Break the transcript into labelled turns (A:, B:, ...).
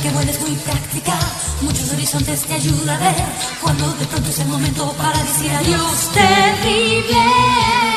A: que vueles muy práctica, muchos horizontes te ayuda a ver, cuando de pronto es el momento para decir adiós. Terrible.